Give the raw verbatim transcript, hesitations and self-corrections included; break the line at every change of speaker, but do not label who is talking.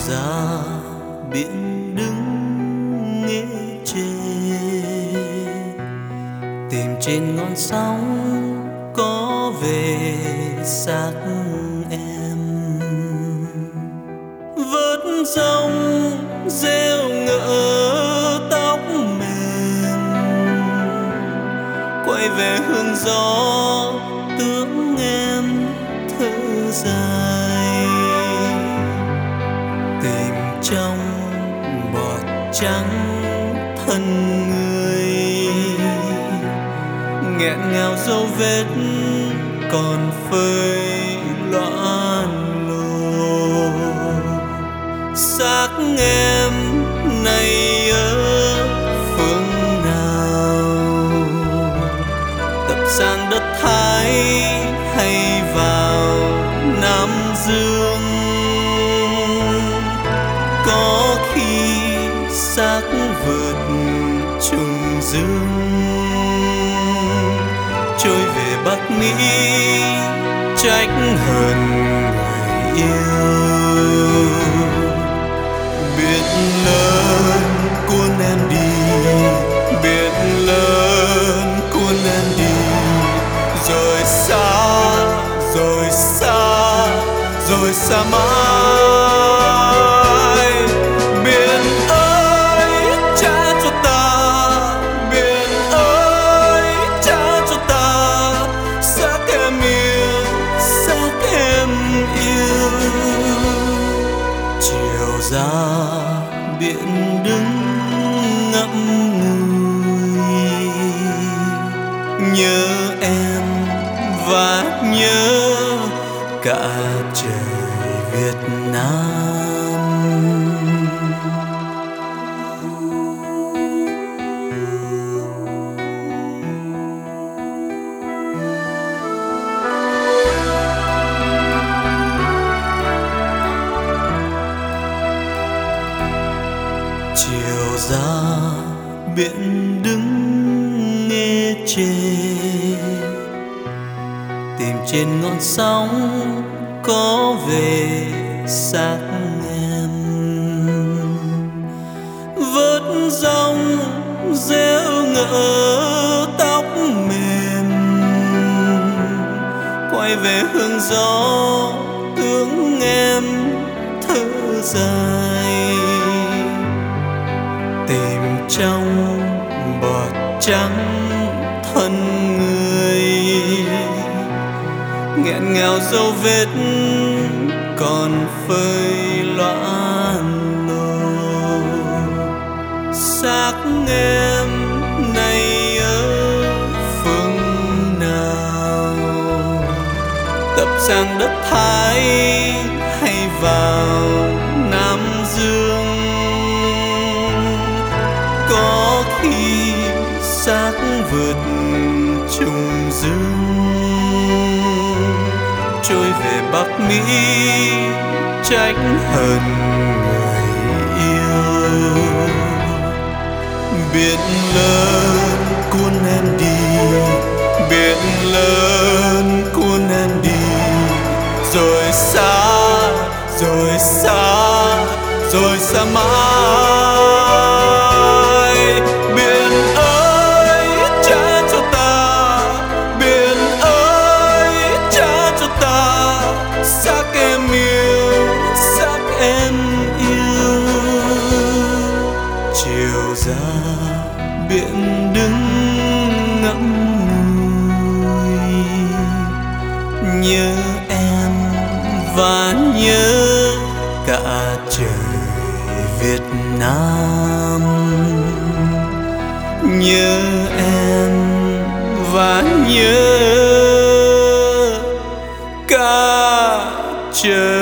ra biển đứng nghe chê, tìm trên ngọn sóng có về xác em. Vớt rong rêu ngỡ tóc mềm, quay về hương gió tướng em thở dài. Tìm trong bọt trắng thân người, nghẹn ngào dấu vết còn phơi loạn lồ. Xác em này ở phương nào, tập sang đất Thái hay vào Nam Dương? Có khi xác vượt trùng dương, trôi về Bắc Mỹ trách hờn người yêu. Biển lớn cuốn em đi, biển lớn cuốn em đi, rồi xa, rồi xa, rồi xa mãi. Biển ơi trả cho ta, biển ơi trả cho ta xác em yêu, xác em yêu. Chiều ra biển đứng ngậm ngùi, nhớ em và nhớ cả trời Việt Nam. Chiều ra biển đứng nghe chê, tìm trên ngọn sóng có về xác em. Vớt rong rêu ngỡ tóc mềm, quay về hương gió tướng em thở dài. Tìm trong bọt trắng thân người, nghẹn ngào dấu vết còn phơi loạn lồ. Xác em này ở phương nào, tập sang đất Thái hay vào Nam Dương? Có khi xác vượt trùng dương, trôi về Bắc Mỹ trách hờn người yêu. Biển lớn cuốn em đi, biển lớn cuốn em đi, rồi xa, rồi xa, rồi xa mãi. Biển ơi trả cho ta, biển ơi trả cho ta xác em yêu, xác em yêu. Chiều ra biển đứng ngậm ngùi, nhớ em và nhớ cả trời Việt Nam. Nhớ em và nhớ cả trời